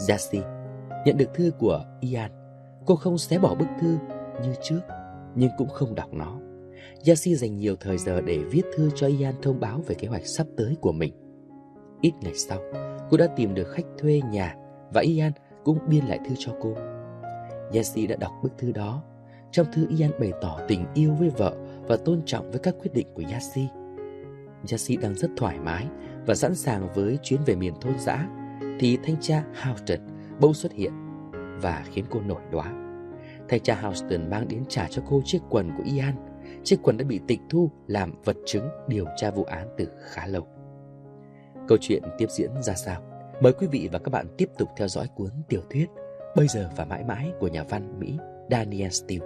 Jessie nhận được thư của Ian. Cô không xé bỏ bức thư như trước, nhưng cũng không đọc nó. Jessie dành nhiều thời giờ để viết thư cho Ian thông báo về kế hoạch sắp tới của mình. Ít ngày sau, cô đã tìm được khách thuê nhà và Ian cũng biên lại thư cho cô. Jessie đã đọc bức thư đó. Trong thư, Ian bày tỏ tình yêu với vợ và tôn trọng với các quyết định của Jessie. Jessie đang rất thoải mái và sẵn sàng với chuyến về miền thôn dã, thì thanh tra Houston bỗng xuất hiện và khiến cô nổi đoá. Thanh tra Houston mang đến trả cho cô chiếc quần của Ian. Chiếc quần đã bị tịch thu làm vật chứng điều tra vụ án từ khá lâu. Câu chuyện tiếp diễn ra sao? Mời quý vị và các bạn tiếp tục theo dõi cuốn tiểu thuyết Bây giờ và mãi mãi của nhà văn Mỹ Danielle Steel.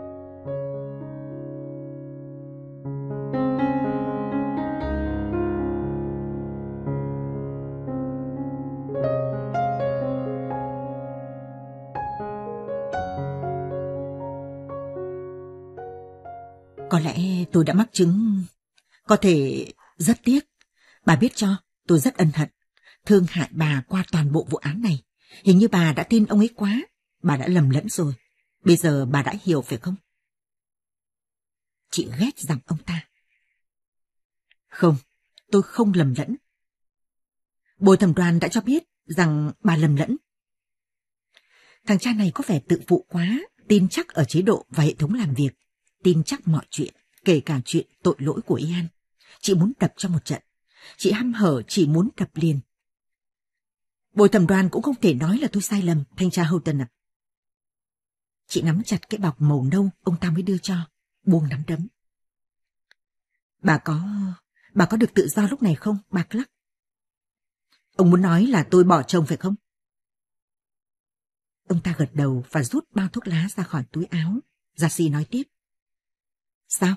Có lẽ tôi đã mắc chứng. Có thể rất tiếc. Bà biết cho, tôi rất ân hận, thương hại bà qua toàn bộ vụ án này. Hình như bà đã tin ông ấy quá. Bà đã lầm lẫn rồi. Bây giờ bà đã hiểu phải không? Chị ghét rằng ông ta. Không, tôi không lầm lẫn. Bồi thẩm đoàn đã cho biết rằng bà lầm lẫn. Thằng cha này có vẻ tự phụ quá, tin chắc ở chế độ và hệ thống làm việc. Tin chắc mọi chuyện, kể cả chuyện tội lỗi của Ian. Chị muốn đập cho một trận. Chị hăm hở chỉ muốn đập liền. Bồi thẩm đoàn cũng không thể nói là tôi sai lầm, thanh tra Houghton ạ. Chị nắm chặt cái bọc màu nâu ông ta mới đưa cho, buông nắm đấm. Bà có được tự do lúc này không, bà Clark? Ông muốn nói là tôi bỏ chồng phải không? Ông ta gật đầu và rút bao thuốc lá ra khỏi túi áo. Jessie nói tiếp. Sao?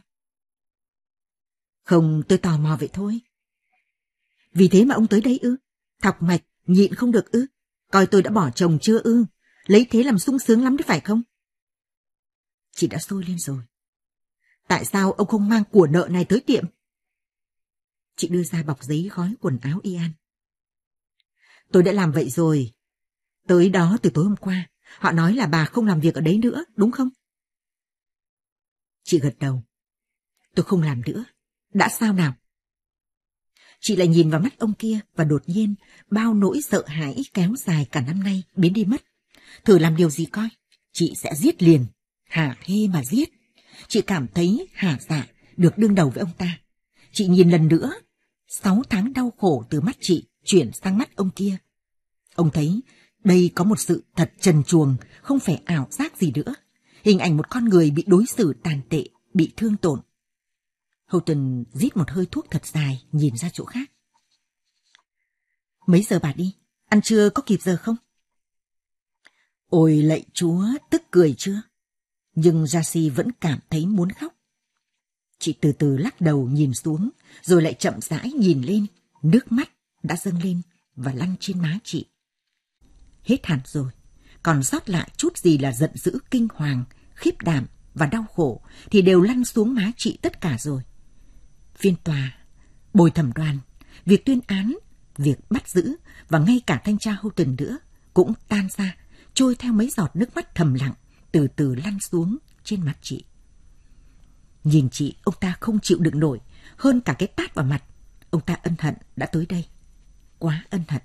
Không, tôi tò mò vậy thôi. Vì thế mà ông tới đây ư? Thọc mạch, nhịn không được ư? Coi tôi đã bỏ chồng chưa ư? Lấy thế làm sung sướng lắm đấy phải không? Chị đã sôi lên rồi. Tại sao ông không mang của nợ này tới tiệm? Chị đưa ra bọc giấy gói quần áo Ian. Tôi đã làm vậy rồi. Tới đó từ tối hôm qua. Họ nói là bà không làm việc ở đấy nữa, đúng không? Chị gật đầu. Tôi không làm nữa. Đã sao nào? Chị lại nhìn vào mắt ông kia và đột nhiên bao nỗi sợ hãi kéo dài cả năm nay biến đi mất. Thử làm điều gì coi. Chị sẽ giết liền. Hả hê mà giết. Chị cảm thấy hả dạ được đương đầu với ông ta. Chị nhìn lần nữa. 6 tháng đau khổ từ mắt chị chuyển sang mắt ông kia. Ông thấy đây có một sự thật trần truồng, không phải ảo giác gì nữa. Hình ảnh một con người bị đối xử tàn tệ, bị thương tổn. Houghton rít một hơi thuốc thật dài, nhìn ra chỗ khác. Mấy giờ bà đi? Ăn trưa có kịp giờ không? Ôi lạy Chúa, tức cười chưa? Nhưng Jessie vẫn cảm thấy muốn khóc. Chị từ từ lắc đầu nhìn xuống, rồi lại chậm rãi nhìn lên. Nước mắt đã dâng lên và lăn trên má chị. Hết hẳn rồi, còn sót lại chút gì là giận dữ, kinh hoàng, khiếp đảm và đau khổ thì đều lăn xuống má chị tất cả rồi. Phiên tòa, bồi thẩm đoàn, việc tuyên án, việc bắt giữ và ngay cả thanh tra Houghton nữa cũng tan ra, trôi theo mấy giọt nước mắt thầm lặng, từ từ lăn xuống trên mặt chị. Nhìn chị, ông ta không chịu đựng nổi, hơn cả cái tát vào mặt. Ông ta ân hận đã tới đây. Quá ân hận.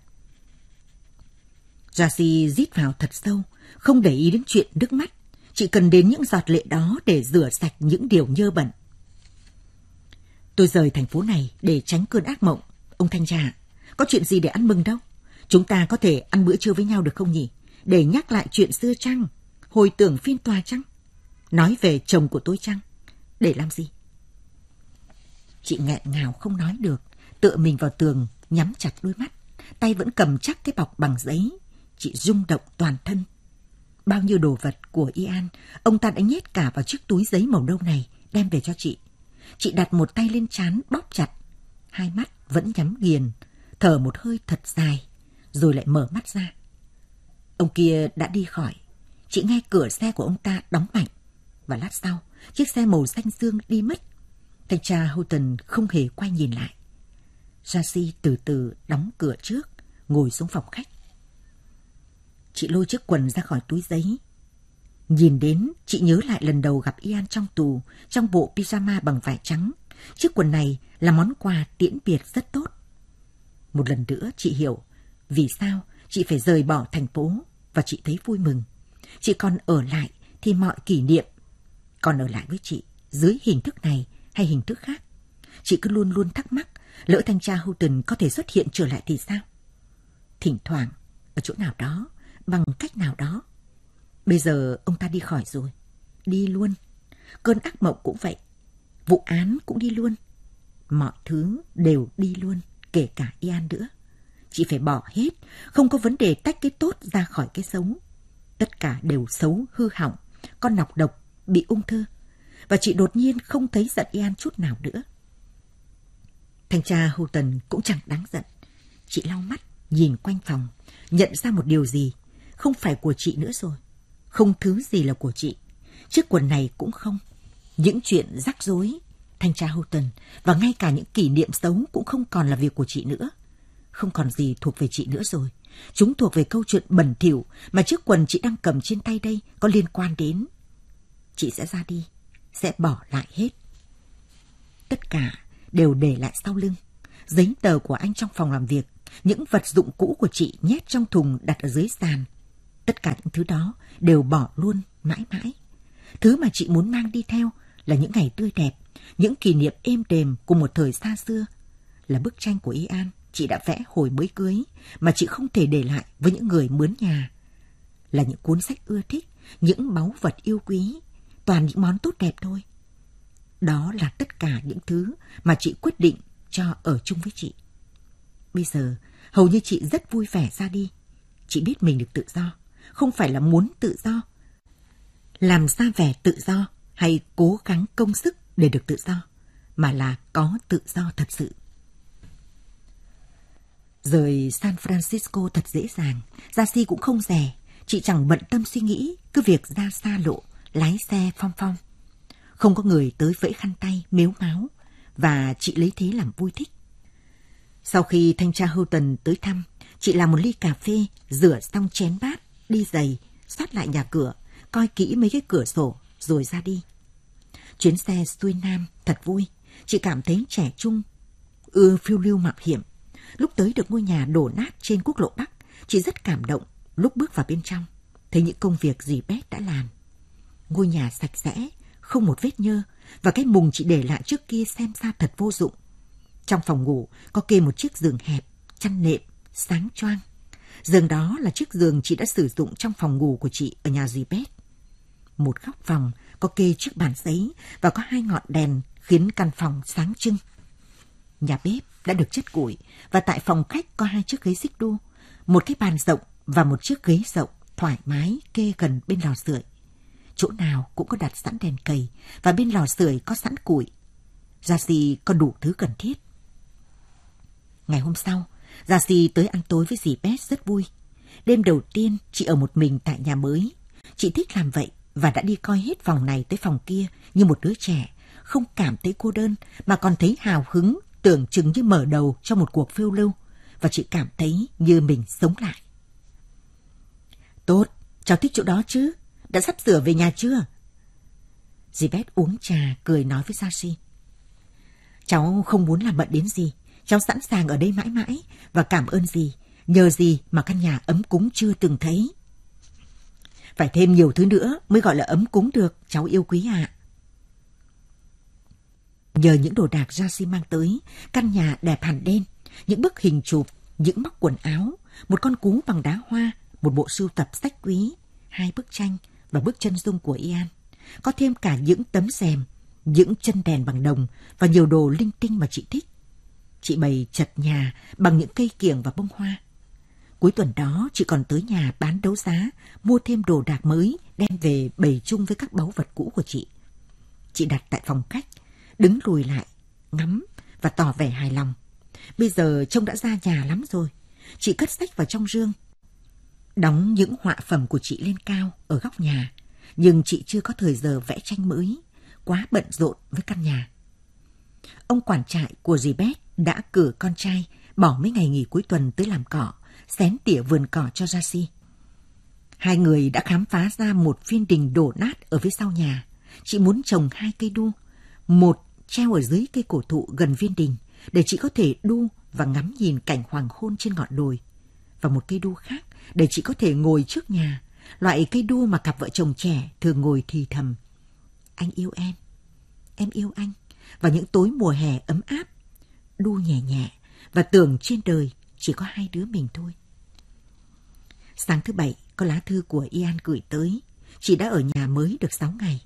Jessie rít vào thật sâu, không để ý đến chuyện nước mắt. Chị cần đến những giọt lệ đó để rửa sạch những điều nhơ bẩn. Tôi rời thành phố này để tránh cơn ác mộng. Ông thanh tra, có chuyện gì để ăn mừng đâu. Chúng ta có thể ăn bữa trưa với nhau được không nhỉ? Để nhắc lại chuyện xưa chăng? Hồi tưởng phiên tòa chăng? Nói về chồng của tôi chăng? Để làm gì? Chị nghẹn ngào không nói được, tựa mình vào tường, nhắm chặt đôi mắt, tay vẫn cầm chắc cái bọc bằng giấy. Chị rung động toàn thân. Bao nhiêu đồ vật của Ian, ông ta đã nhét cả vào chiếc túi giấy màu nâu này, đem về cho chị. Chị đặt một tay lên trán bóp chặt, hai mắt vẫn nhắm nghiền, thở một hơi thật dài, rồi lại mở mắt ra. Ông kia đã đi khỏi. Chị nghe cửa xe của ông ta đóng mạnh, và lát sau, chiếc xe màu xanh dương đi mất. Thanh tra Houghton không hề quay nhìn lại. Jessie từ từ đóng cửa trước, ngồi xuống phòng khách. Chị lôi chiếc quần ra khỏi túi giấy. Nhìn đến, chị nhớ lại lần đầu gặp Ian trong tù, trong bộ pyjama bằng vải trắng. Chiếc quần này là món quà tiễn biệt rất tốt. Một lần nữa chị hiểu vì sao chị phải rời bỏ thành phố, và chị thấy vui mừng. Chị còn ở lại thì mọi kỷ niệm còn ở lại với chị, dưới hình thức này hay hình thức khác. Chị cứ luôn luôn thắc mắc, lỡ thanh tra Houghton có thể xuất hiện trở lại thì sao? Thỉnh thoảng, ở chỗ nào đó, bằng cách nào đó. Bây giờ ông ta đi khỏi rồi. Đi luôn. Cơn ác mộng cũng vậy. Vụ án cũng đi luôn. Mọi thứ đều đi luôn, kể cả Ian nữa. Chị phải bỏ hết, không có vấn đề tách cái tốt ra khỏi cái xấu. Tất cả đều xấu, hư hỏng, con nọc độc, bị ung thư. Và chị đột nhiên không thấy giận Ian chút nào nữa. Thanh tra Houghton cũng chẳng đáng giận. Chị lau mắt, nhìn quanh phòng, nhận ra một điều gì. Không phải của chị nữa rồi. Không thứ gì là của chị. Chiếc quần này cũng không. Những chuyện rắc rối, thanh tra Houghton, và ngay cả những kỷ niệm xấu cũng không còn là việc của chị nữa. Không còn gì thuộc về chị nữa rồi. Chúng thuộc về câu chuyện bẩn thỉu mà chiếc quần chị đang cầm trên tay đây có liên quan đến. Chị sẽ ra đi, sẽ bỏ lại hết. Tất cả đều để lại sau lưng. Giấy tờ của anh trong phòng làm việc, những vật dụng cũ của chị nhét trong thùng đặt ở dưới sàn. Tất cả những thứ đó đều bỏ luôn mãi mãi. Thứ mà chị muốn mang đi theo là những ngày tươi đẹp, những kỷ niệm êm đềm của một thời xa xưa. Là bức tranh của Ian chị đã vẽ hồi mới cưới mà chị không thể để lại với những người mướn nhà. Là những cuốn sách ưa thích, những báu vật yêu quý, toàn những món tốt đẹp thôi. Đó là tất cả những thứ mà chị quyết định cho ở chung với chị. Bây giờ, hầu như chị rất vui vẻ ra đi. Chị biết mình được tự do, không phải là muốn tự do, làm ra vẻ tự do hay cố gắng công sức để được tự do, mà là có tự do thật sự. Rời San Francisco thật dễ dàng, Jassy cũng không rẻ. Chị chẳng bận tâm suy nghĩ, cứ việc ra xa lộ, lái xe phong phong. Không có người tới vẫy khăn tay, mếu máo, và chị lấy thế làm vui thích. Sau khi thanh tra Houghton tới thăm, chị làm một ly cà phê, rửa xong chén bát, đi giày, soát lại nhà cửa, coi kỹ mấy cái cửa sổ, rồi ra đi. Chuyến xe xuôi nam thật vui, chị cảm thấy trẻ trung, phiêu lưu mạo hiểm. Lúc tới được ngôi nhà đổ nát trên quốc lộ Bắc, chị rất cảm động lúc bước vào bên trong, thấy những công việc dì Beth đã làm. Ngôi nhà sạch sẽ, không một vết nhơ, và cái mùng chị để lại trước kia xem ra thật vô dụng. Trong phòng ngủ có kê một chiếc giường hẹp, chăn nệm, sáng choang. Giường đó là chiếc giường chị đã sử dụng trong phòng ngủ của chị ở nhà dì Beth. Một góc phòng có kê chiếc bàn giấy và có 2 ngọn đèn khiến căn phòng sáng trưng. Nhà bếp đã được chất củi, và tại phòng khách có 2 chiếc ghế xích đu, một cái bàn rộng và một chiếc ghế rộng thoải mái kê gần bên lò sưởi. Chỗ nào cũng có đặt sẵn đèn cầy, và bên lò sưởi có sẵn củi. Jassy có đủ thứ cần thiết. Ngày hôm sau, Jassy tới ăn tối với dì Beth rất vui. Đêm đầu tiên chị ở một mình tại nhà mới. Chị thích làm vậy và đã đi coi hết phòng này tới phòng kia như một đứa trẻ, không cảm thấy cô đơn mà còn thấy hào hứng, tưởng chừng như mở đầu cho một cuộc phiêu lưu, và chị cảm thấy như mình sống lại. Tốt, cháu thích chỗ đó chứ? Đã sắp sửa về nhà chưa? Dì Beth uống trà, cười nói với Jassy. Cháu không muốn làm bận đến gì. Cháu sẵn sàng ở đây mãi mãi, và cảm ơn dì. Nhờ dì mà căn nhà ấm cúng chưa từng thấy. Phải thêm nhiều thứ nữa mới gọi là ấm cúng được, cháu yêu quý ạ. Nhờ những đồ đạc Jassy mang tới, căn nhà đẹp hẳn lên. Những bức hình chụp, những móc quần áo, một con cú bằng đá hoa, một bộ sưu tập sách quý, 2 bức tranh và bức chân dung của Ian. Có thêm cả những tấm rèm, những chân đèn bằng đồng và nhiều đồ linh tinh mà chị thích. Chị bày chật nhà bằng những cây kiểng và bông hoa. Cuối tuần đó chị còn tới nhà bán đấu giá, mua thêm đồ đạc mới, đem về bày chung với các báu vật cũ của chị. Chị đặt tại phòng khách, đứng lùi lại, ngắm và tỏ vẻ hài lòng. Bây giờ trông đã ra nhà lắm rồi. Chị cất sách vào trong rương, đóng những họa phẩm của chị lên cao ở góc nhà. Nhưng chị chưa có thời giờ vẽ tranh mới, quá bận rộn với căn nhà. Ông quản trại của dì Beth đã cử con trai bỏ mấy ngày nghỉ cuối tuần tới làm cỏ, xén tỉa vườn cỏ cho Jassy. Hai người đã khám phá ra một viên đình đổ nát ở phía sau nhà. Chị muốn trồng 2 cây đu, một treo ở dưới cây cổ thụ gần viên đình để chị có thể đu và ngắm nhìn cảnh hoàng hôn trên ngọn đồi, và một cây đu khác để chị có thể ngồi trước nhà, loại cây đu mà cặp vợ chồng trẻ thường ngồi thì thầm: anh yêu em yêu anh, vào những tối mùa hè ấm áp, đu nhẹ nhẹ và tưởng trên đời chỉ có 2 đứa mình thôi. Sáng thứ Bảy có lá thư của Ian gửi tới. Chị đã ở nhà mới được 6 ngày.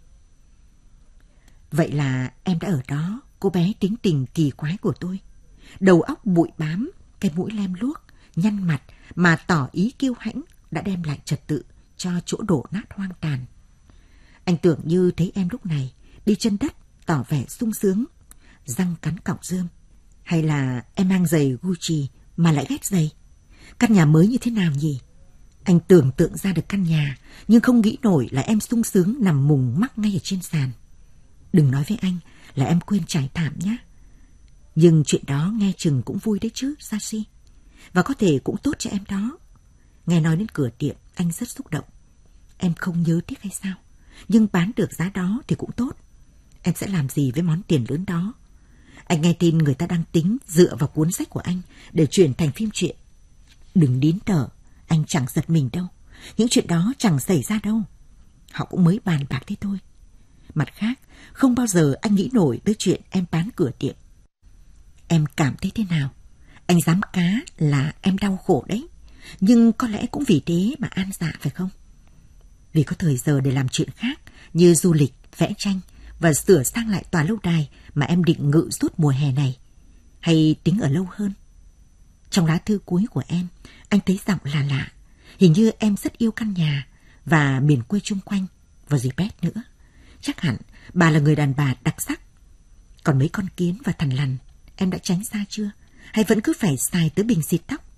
Vậy là em đã ở đó, cô bé tính tình kỳ quái của tôi. Đầu óc bụi bám, cái mũi lem luốc, nhăn mặt mà tỏ ý kiêu hãnh đã đem lại trật tự cho chỗ đổ nát hoang tàn. Anh tưởng như thấy em lúc này đi chân đất tỏ vẻ sung sướng, răng cắn cọng rơm. Hay là em mang giày Gucci mà lại ghét giày? Căn nhà mới như thế nào nhỉ? Anh tưởng tượng ra được căn nhà, nhưng không nghĩ nổi là em sung sướng nằm mùng mắc ngay ở trên sàn. Đừng nói với anh là em quên trải thảm nhé. Nhưng chuyện đó nghe chừng cũng vui đấy chứ, Sashi. Và có thể cũng tốt cho em đó. Nghe nói đến cửa tiệm, anh rất xúc động. Em không nhớ tiếc hay sao? Nhưng bán được giá đó thì cũng tốt. Em sẽ làm gì với món tiền lớn đó? Anh nghe tin người ta đang tính dựa vào cuốn sách của anh để chuyển thành phim truyện. Đừng nín thở, anh chẳng giật mình đâu. Những chuyện đó chẳng xảy ra đâu. Họ cũng mới bàn bạc thế thôi. Mặt khác, không bao giờ anh nghĩ nổi tới chuyện em bán cửa tiệm. Em cảm thấy thế nào? Anh dám cá là em đau khổ đấy. Nhưng có lẽ cũng vì thế mà an dạ phải không? Vì có thời giờ để làm chuyện khác như du lịch, vẽ tranh và sửa sang lại tòa lâu đài mà em định ngự suốt mùa hè này. Hay tính ở lâu hơn? Trong lá thư cuối của em, anh thấy giọng là lạ. Hình như em rất yêu căn nhà và miền quê chung quanh và dì Beth nữa. Chắc hẳn bà là người đàn bà đặc sắc. Còn mấy con kiến và thằn lằn, em đã tránh xa chưa? Hay vẫn cứ phải xài tới bình xịt tóc?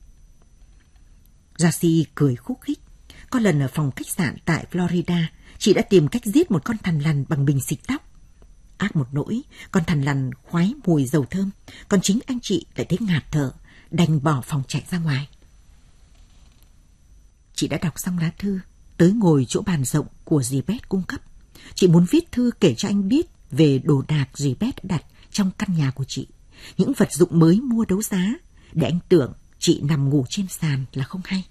Jacy cười khúc khích. Có lần ở phòng khách sạn tại Florida, chị đã tìm cách giết một con thằn lằn bằng bình xịt tóc. Ác một nỗi, con thằn lằn khoái mùi dầu thơm, còn chính anh chị lại thấy ngạt thở, đành bỏ phòng chạy ra ngoài. Chị đã đọc xong lá thư, tới ngồi chỗ bàn rộng của dì Beth cung cấp. Chị muốn viết thư kể cho anh biết về đồ đạc dì Beth đặt trong căn nhà của chị, những vật dụng mới mua đấu giá, để anh tưởng chị nằm ngủ trên sàn là không hay.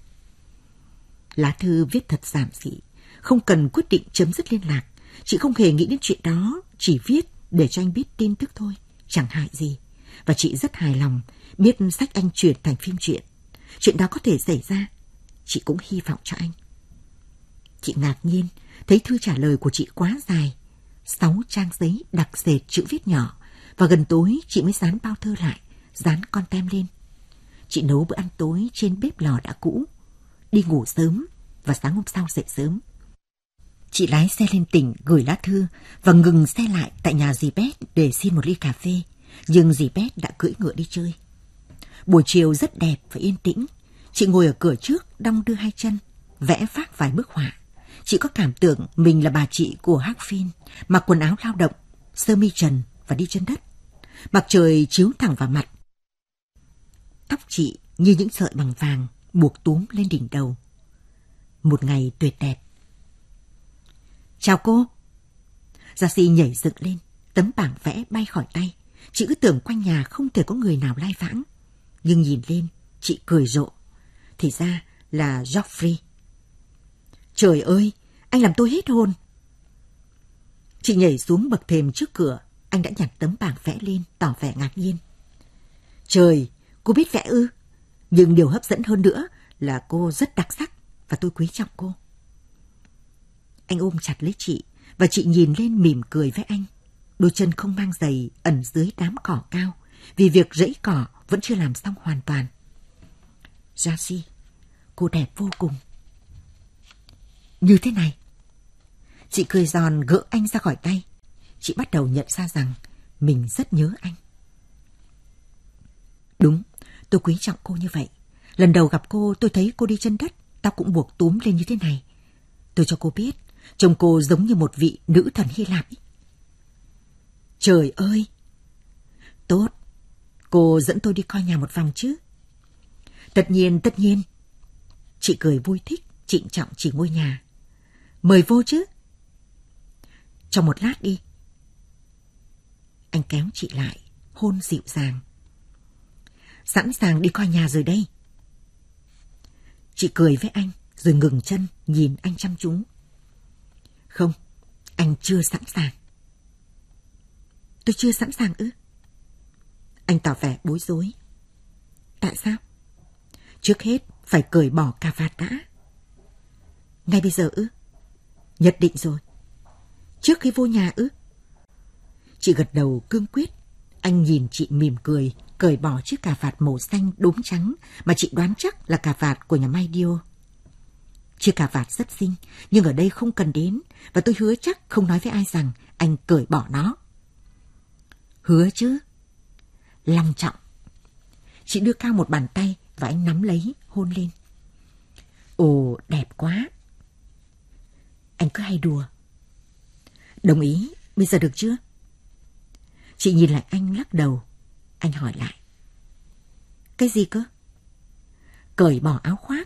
Lá thư viết thật giản dị, không cần quyết định chấm dứt liên lạc. Chị không hề nghĩ đến chuyện đó, chỉ viết để cho anh biết tin tức thôi, chẳng hại gì. Và chị rất hài lòng biết sách anh chuyển thành phim truyện. Chuyện đó có thể xảy ra, chị cũng hy vọng cho anh. Chị ngạc nhiên thấy thư trả lời của chị quá dài, 6 trang giấy đặc sệt chữ viết nhỏ, và gần tối chị mới dán bao thơ lại, dán con tem lên. Chị nấu bữa ăn tối trên bếp lò đã cũ, đi ngủ sớm và sáng hôm sau dậy sớm. Chị lái xe lên tỉnh gửi lá thư và ngừng xe lại tại nhà dì Beth để xin một ly cà phê, nhưng dì Beth đã cưỡi ngựa đi chơi. Buổi chiều rất đẹp và yên tĩnh. Chị ngồi ở cửa trước, đong đưa 2 chân, vẽ phác vài bức họa. Chị có cảm tưởng mình là bà chị của Harkfield, mặc quần áo lao động, sơ mi trần và đi chân đất. Mặt trời chiếu thẳng vào mặt. Tóc chị như những sợi bằng vàng buộc túm lên đỉnh đầu. Một ngày tuyệt đẹp. Chào cô. Jacy nhảy dựng lên, tấm bảng vẽ bay khỏi tay. Chị cứ tưởng quanh nhà không thể có người nào lai vãng. Nhưng nhìn lên, chị cười rộ. Thì ra là Geoffrey. Trời ơi, anh làm tôi hết hồn. Chị nhảy xuống bậc thềm trước cửa. Anh đã nhặt tấm bảng vẽ lên, tỏ vẻ ngạc nhiên. Trời, cô biết vẽ ư? Nhưng điều hấp dẫn hơn nữa là cô rất đặc sắc và tôi quý trọng cô. Anh ôm chặt lấy chị và chị nhìn lên mỉm cười với anh. Đôi chân không mang giày ẩn dưới đám cỏ cao vì việc rẫy cỏ vẫn chưa làm xong hoàn toàn. Jacy, cô đẹp vô cùng. Như thế này. Chị cười giòn gỡ anh ra khỏi tay. Chị bắt đầu nhận ra rằng mình rất nhớ anh. Đúng, tôi quý trọng cô như vậy. Lần đầu gặp cô tôi thấy cô đi chân đất, tóc cũng buộc túm lên như thế này. Tôi cho cô biết, trông cô giống như một vị nữ thần Hy Lạp ấy. Trời ơi! Tốt, cô dẫn tôi đi coi nhà một vòng chứ? Tất nhiên. Chị cười vui thích, trịnh trọng chỉ ngôi nhà. Mời vô chứ. Trong một lát đi. Anh kéo chị lại, hôn dịu dàng. Sẵn sàng đi coi nhà rồi đây. Chị cười với anh, rồi ngừng chân, nhìn anh chăm chú. Không, anh chưa sẵn sàng. Tôi chưa sẵn sàng ư? Anh tỏ vẻ bối rối. Tại sao? Trước hết, phải cởi bỏ cà vạt đã. Ngay bây giờ ư? Nhất định rồi. Trước khi vô nhà ư? Chị gật đầu cương quyết. Anh nhìn chị mỉm cười, cởi bỏ chiếc cà vạt màu xanh đốm trắng mà chị đoán chắc là cà vạt của nhà may Dio. Chiếc cà vạt rất xinh, nhưng ở đây không cần đến, và tôi hứa chắc không nói với ai rằng anh cởi bỏ nó. Hứa chứ? Long trọng. Chị đưa cao một bàn tay và anh nắm lấy, hôn lên. Ồ, đẹp quá. Anh cứ hay đùa. Đồng ý, bây giờ được chưa? Chị nhìn lại anh lắc đầu. Anh hỏi lại. Cái gì cơ? Cởi bỏ áo khoác.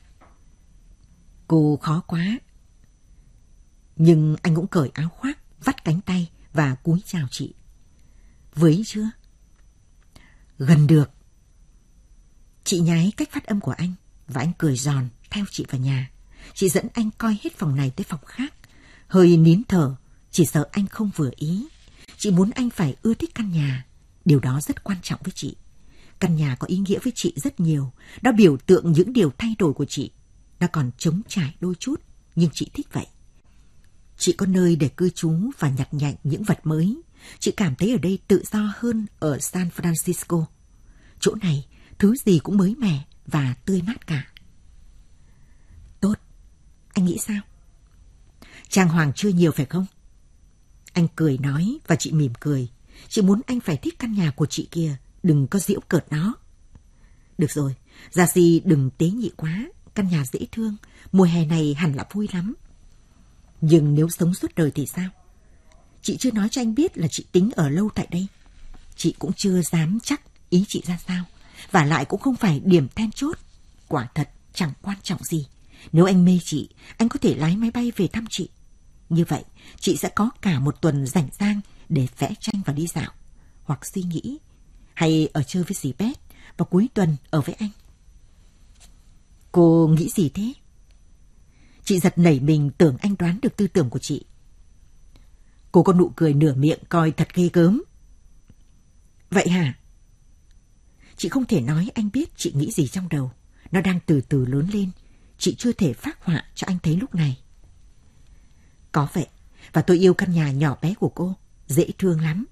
Cô khó quá. Nhưng anh cũng cởi áo khoác, vắt cánh tay và cúi chào chị. Với chưa? Gần được. Chị nhái cách phát âm của anh và anh cười giòn theo chị vào nhà. Chị dẫn anh coi hết phòng này tới phòng khác. Hơi nín thở, chỉ sợ anh không vừa ý. Chị muốn anh phải ưa thích căn nhà. Điều đó rất quan trọng với chị. Căn nhà có ý nghĩa với chị rất nhiều. Nó biểu tượng những điều thay đổi của chị. Nó còn trống trải đôi chút, nhưng chị thích vậy. Chị có nơi để cư trú và nhặt nhạnh những vật mới. Chị cảm thấy ở đây tự do hơn ở San Francisco. Chỗ này, thứ gì cũng mới mẻ và tươi mát cả. Tốt. Anh nghĩ sao? Trang hoàng chưa nhiều phải không? Anh cười nói và chị mỉm cười. Chị muốn anh phải thích căn nhà của chị kìa, đừng có giễu cợt nó. Được rồi, Gia Si đừng tế nhị quá, căn nhà dễ thương, mùa hè này hẳn là vui lắm. Nhưng nếu sống suốt đời thì sao? Chị chưa nói cho anh biết là chị tính ở lâu tại đây. Chị cũng chưa dám chắc ý chị ra sao, và lại cũng không phải điểm then chốt. Quả thật chẳng quan trọng gì. Nếu anh mê chị, anh có thể lái máy bay về thăm chị. Như vậy, chị sẽ có cả một tuần rảnh rang để vẽ tranh và đi dạo, hoặc suy nghĩ, hay ở chơi với dì Beth, và cuối tuần ở với anh. Cô nghĩ gì thế? Chị giật nảy mình tưởng anh đoán được tư tưởng của chị. Cô có nụ cười nửa miệng coi thật ghê gớm. Vậy hả? Chị không thể nói anh biết chị nghĩ gì trong đầu. Nó đang từ từ lớn lên. Chị chưa thể phác họa cho anh thấy lúc này. Có vậy, và tôi yêu căn nhà nhỏ bé của cô, dễ thương lắm.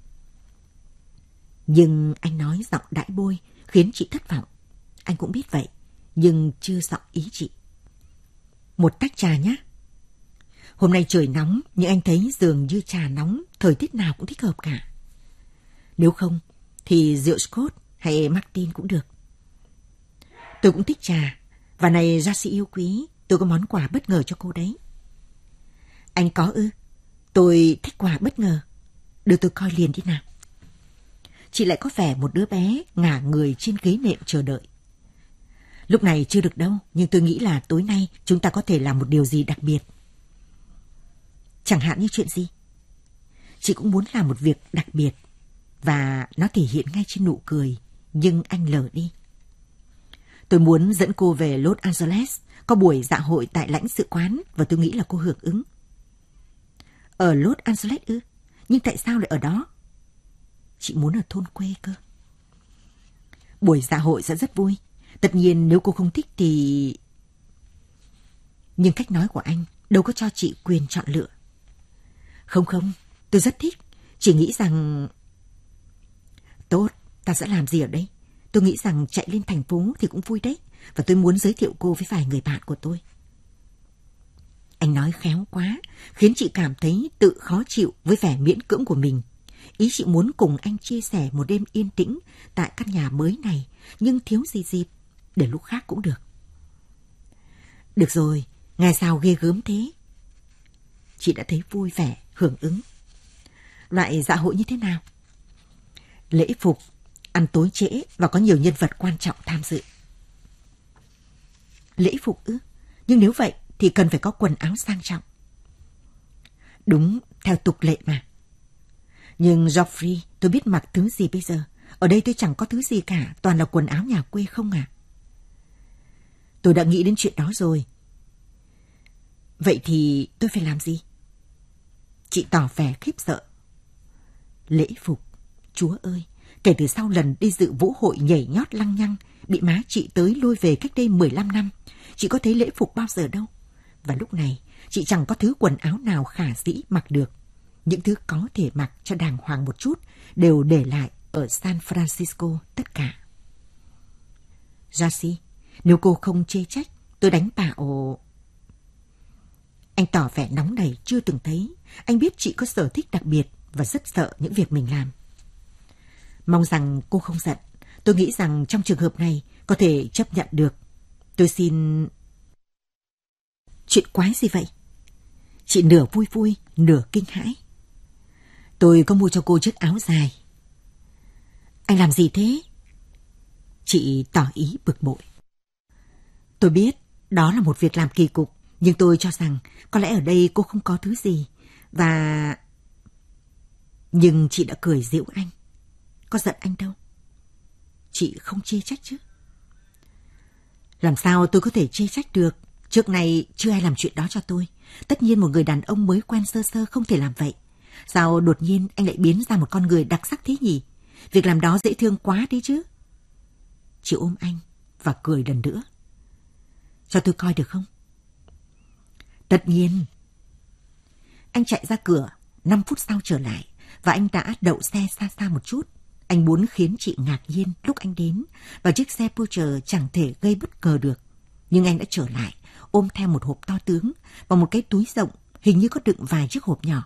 Nhưng anh nói giọng đãi bôi, khiến chị thất vọng. Anh cũng biết vậy, nhưng chưa rõ ý chị. Một tách trà nhé. Hôm nay trời nóng, nhưng anh thấy dường như trà nóng, thời tiết nào cũng thích hợp cả. Nếu không, thì rượu Scotch hay Martin cũng được. Tôi cũng thích trà, và này Gia Si yêu quý, tôi có món quà bất ngờ cho cô đấy. Anh có ư? Tôi thích quà bất ngờ. Đưa tôi coi liền đi nào. Chị lại có vẻ một đứa bé ngả người trên ghế nệm chờ đợi. Lúc này chưa được đâu, nhưng tôi nghĩ là tối nay chúng ta có thể làm một điều gì đặc biệt. Chẳng hạn như chuyện gì? Chị cũng muốn làm một việc đặc biệt, và nó thể hiện ngay trên nụ cười, nhưng anh lờ đi. Tôi muốn dẫn cô về Los Angeles, có buổi dạ hội tại lãnh sự quán, và tôi nghĩ là cô hưởng ứng. Ở Los Angeles ư? Nhưng tại sao lại ở đó? Chị muốn ở thôn quê cơ. Buổi dạ hội sẽ rất vui. Tất nhiên nếu cô không thích thì... Nhưng cách nói của anh đâu có cho chị quyền chọn lựa. Không, tôi rất thích. Chỉ nghĩ rằng... Tốt, ta sẽ làm gì ở đây? Tôi nghĩ rằng chạy lên thành phố thì cũng vui đấy. Và tôi muốn giới thiệu cô với vài người bạn của tôi. Anh nói khéo quá, khiến chị cảm thấy tự khó chịu với vẻ miễn cưỡng của mình. Ý chị muốn cùng anh chia sẻ một đêm yên tĩnh tại căn nhà mới này, nhưng thiếu gì dịp, để lúc khác cũng được. Được rồi, ngày sao ghê gớm thế? Chị đã thấy vui vẻ, hưởng ứng. Loại dạ hội như thế nào? Lễ phục, ăn tối trễ và có nhiều nhân vật quan trọng tham dự. Lễ phục ư? Nhưng nếu vậy thì cần phải có quần áo sang trọng. Đúng, theo tục lệ mà. Nhưng Geoffrey, tôi biết mặc thứ gì bây giờ? Ở đây tôi chẳng có thứ gì cả, toàn là quần áo nhà quê không à. Tôi đã nghĩ đến chuyện đó rồi. Vậy thì tôi phải làm gì? Chị tỏ vẻ khiếp sợ. Lễ phục, Chúa ơi, kể từ sau lần đi dự vũ hội nhảy nhót lăng nhăng, bị má chị tới lôi về cách đây 15 năm, chị có thấy lễ phục bao giờ đâu. Và lúc này, chị chẳng có thứ quần áo nào khả dĩ mặc được. Những thứ có thể mặc cho đàng hoàng một chút đều để lại ở San Francisco tất cả. Darcy, nếu cô không chê trách, tôi đánh bạo... Anh tỏ vẻ nóng nảy chưa từng thấy. Anh biết chị có sở thích đặc biệt và rất sợ những việc mình làm. Mong rằng cô không giận. Tôi nghĩ rằng trong trường hợp này có thể chấp nhận được. Tôi xin... Chuyện quái gì vậy? Chị nửa vui vui, nửa kinh hãi. Tôi có mua cho cô chiếc áo dài. Anh làm gì thế? Chị tỏ ý bực bội. Tôi biết đó là một việc làm kỳ cục, nhưng tôi cho rằng có lẽ ở đây cô không có thứ gì. Và... Nhưng chị đã cười giễu anh. Có giận anh đâu. Chị không chê trách chứ? Làm sao tôi có thể chê trách được? Trước này chưa ai làm chuyện đó cho tôi. Tất nhiên một người đàn ông mới quen sơ sơ không thể làm vậy. Sao đột nhiên anh lại biến ra một con người đặc sắc thế nhỉ? Việc làm đó dễ thương quá đi chứ. Chị ôm anh và cười lần nữa. Cho tôi coi được không? Tất nhiên. Anh chạy ra cửa, 5 phút sau trở lại, và anh đã đậu xe xa xa một chút. Anh muốn khiến chị ngạc nhiên lúc anh đến, và chiếc xe Porsche chẳng thể gây bất ngờ được. Nhưng anh đã trở lại, ôm theo một hộp to tướng và một cái túi rộng, hình như có đựng vài chiếc hộp nhỏ.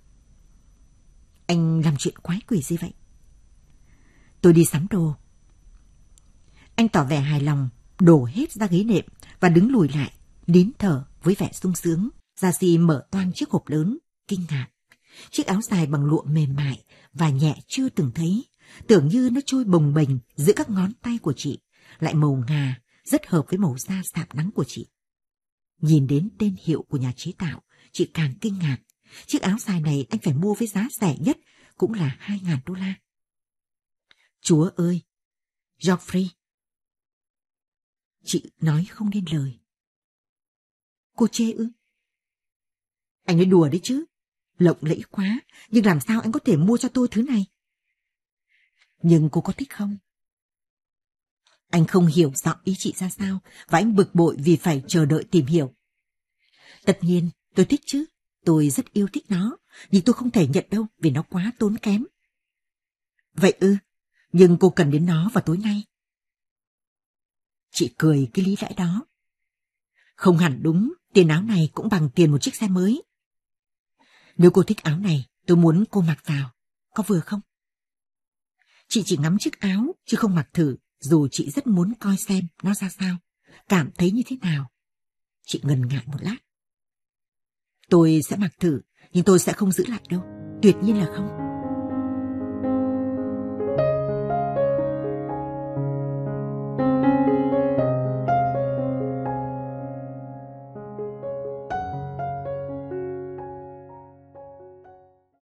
Anh làm chuyện quái quỷ gì vậy? Tôi đi sắm đồ. Anh tỏ vẻ hài lòng, đổ hết ra ghế nệm và đứng lùi lại, nín thở với vẻ sung sướng. Darcy mở toang chiếc hộp lớn, kinh ngạc. Chiếc áo dài bằng lụa mềm mại và nhẹ chưa từng thấy, tưởng như nó trôi bồng bềnh giữa các ngón tay của chị, lại màu ngà, rất hợp với màu da sạm nắng của chị. Nhìn đến tên hiệu của nhà chế tạo, chị càng kinh ngạc. Chiếc áo dài này anh phải mua với giá rẻ nhất, cũng là $2.000. Chúa ơi! Geoffrey! Chị nói không nên lời. Cô chê ư? Anh nói đùa đấy chứ. Lộng lẫy quá, nhưng làm sao anh có thể mua cho tôi thứ này? Nhưng cô có thích không? Anh không hiểu rõ ý chị ra sao, và anh bực bội vì phải chờ đợi tìm hiểu. Tất nhiên, tôi thích chứ. Tôi rất yêu thích nó, nhưng tôi không thể nhận đâu vì nó quá tốn kém. Vậy ư? Nhưng cô cần đến nó vào tối nay. Chị cười cái lý lẽ đó. Không hẳn đúng, tiền áo này cũng bằng tiền một chiếc xe mới. Nếu cô thích áo này, tôi muốn cô mặc vào. Có vừa không? Chị chỉ ngắm chiếc áo, chứ không mặc thử, dù chị rất muốn coi xem nó ra sao, cảm thấy như thế nào. Chị ngần ngại một lát. Tôi sẽ mặc thử, nhưng tôi sẽ không giữ lại đâu. Tuyệt nhiên là không.